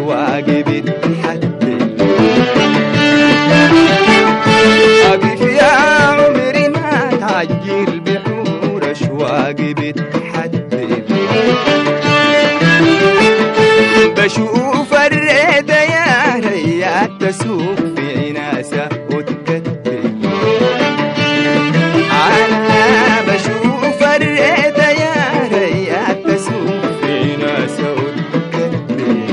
أشواق بتحدد. أقف يا عمري ما تعجل بحور أشواق بتحدد. بشوف الريدة يا ريات تسوق في عناسة وتكتب. أنا بشوف الريدة يا ريات تسوق في عناسة وتكتب.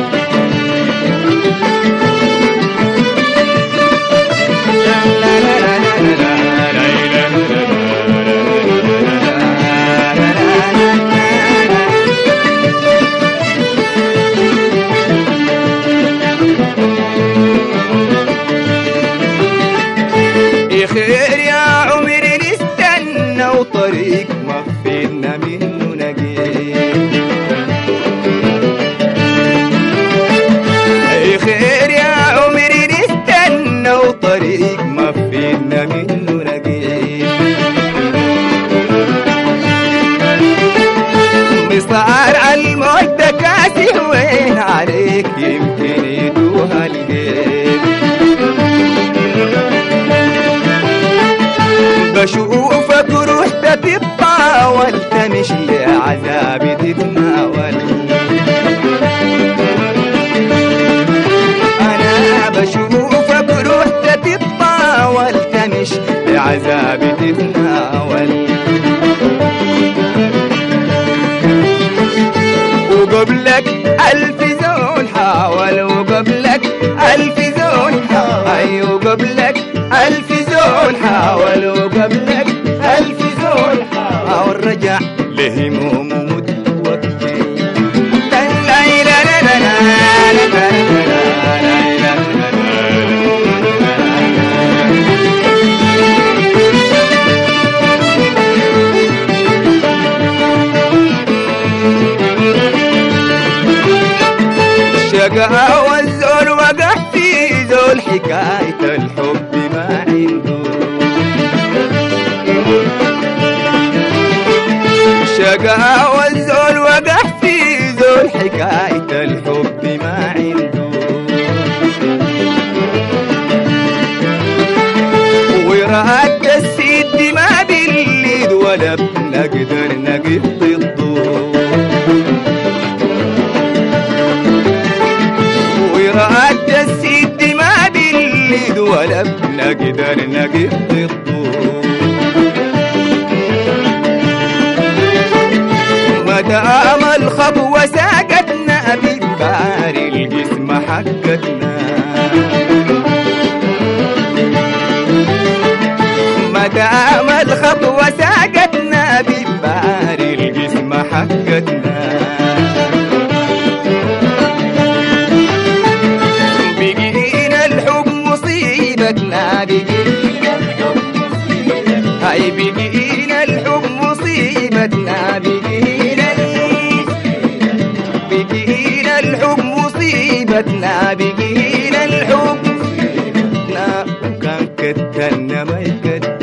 خير يا عمري نستنى وطريق مغفرنا منه نجيب. خير يا عمري نستنى وطريق مغفرنا منه نجيب. مصار على الموت ده كاسي وين عليك يمكن يدوها الجيب. بشوفك رحت تتطاول تمش لعذابي تتناول. أنا بشوفك رحت تتطاول تمش لعذابي تتناول. وقبلك ألف زول حاول وقبلك ألف زول حاول. أيوة وقبلك ألف زول حاول وقبلك ألف زول حاول. رجع لهموم متوكل. شقا والزول وقع في زول حكاية الحب ما عنده. شقا والزول وقع في زول حكاية الحب ما عنده. وراد السيد ما باليد ولا بنقدر نقف ضده. وراد السيد ما باليد ولا بنقدر نقف ضده. مدام الخطوة ساقتنا ببار الجسم حقتنا. مدام الخطوة ساقتنا ببار الجسم حقتنا. بقينا الحب مصيبتنا. بقينا الحب مصيبتنا. هاي بقينا الحب مصيبتنا. بقينا الحب مصيبتنا. بقينا الحب مصيبتنا. وكان كتلنا ما يكتل.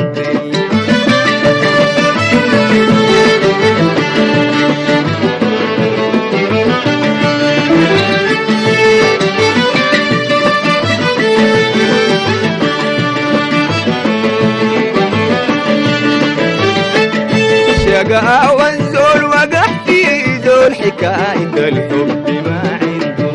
شقا والزول وقع في زول حكاية الحب ما عنده.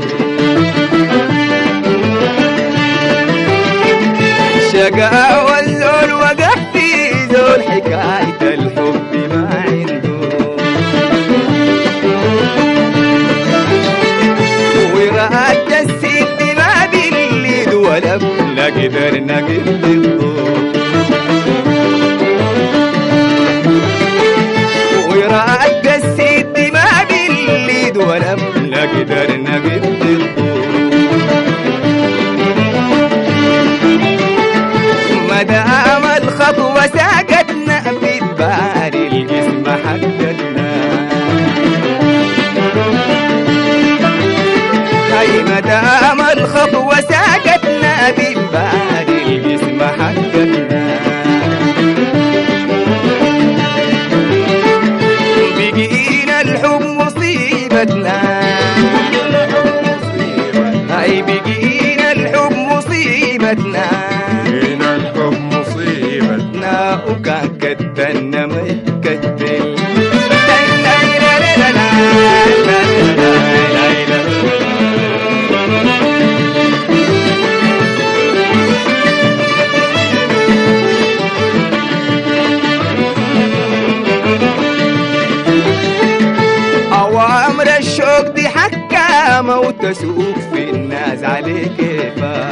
شقا والزول وقع في زول حكاية الحب ما عنده. وراد السد ما باليد ولا بنقدر نقف ضده. وراد السد ما باليد ولا بنقدر نقف ضده. مدام الخطوة ساقتنا في بار الجسم حقتنا. هاي مدام الخطوة ساقتنا في بار الجسم حقتنا. بقينا الحب مصيبتنا. غربتنا جينا الحب مصيبتنا وكان كدنا ما يتكدل أوامر الشوق دي حكامة وتسوق في الناس عليك كيفا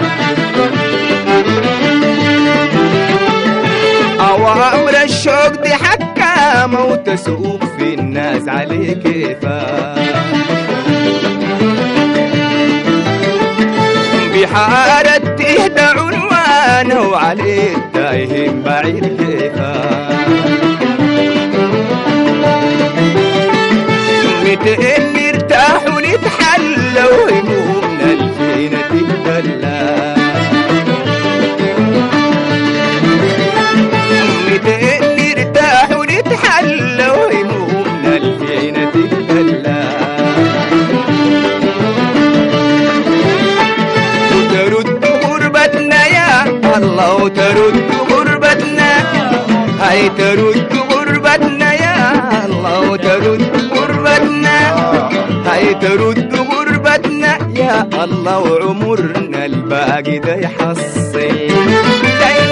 أوامر الشوق دي حكامة وتسوق في الناس عليك كيفا بحارة تهدى عنوانه وعليه التايهين بعيد كيفا متين نرتاح ونتحلى وهمومنا الفينا تتدلى متين نرتاح ونتحلى وهمومنا الفينا تتدلى وترد غربتنا يا الله وترد غربتنا هاي ترد غربتنا يا الله وترد غربتنا هاي ترد غربتنا يا الله وعمرنا الباقي ده يحصل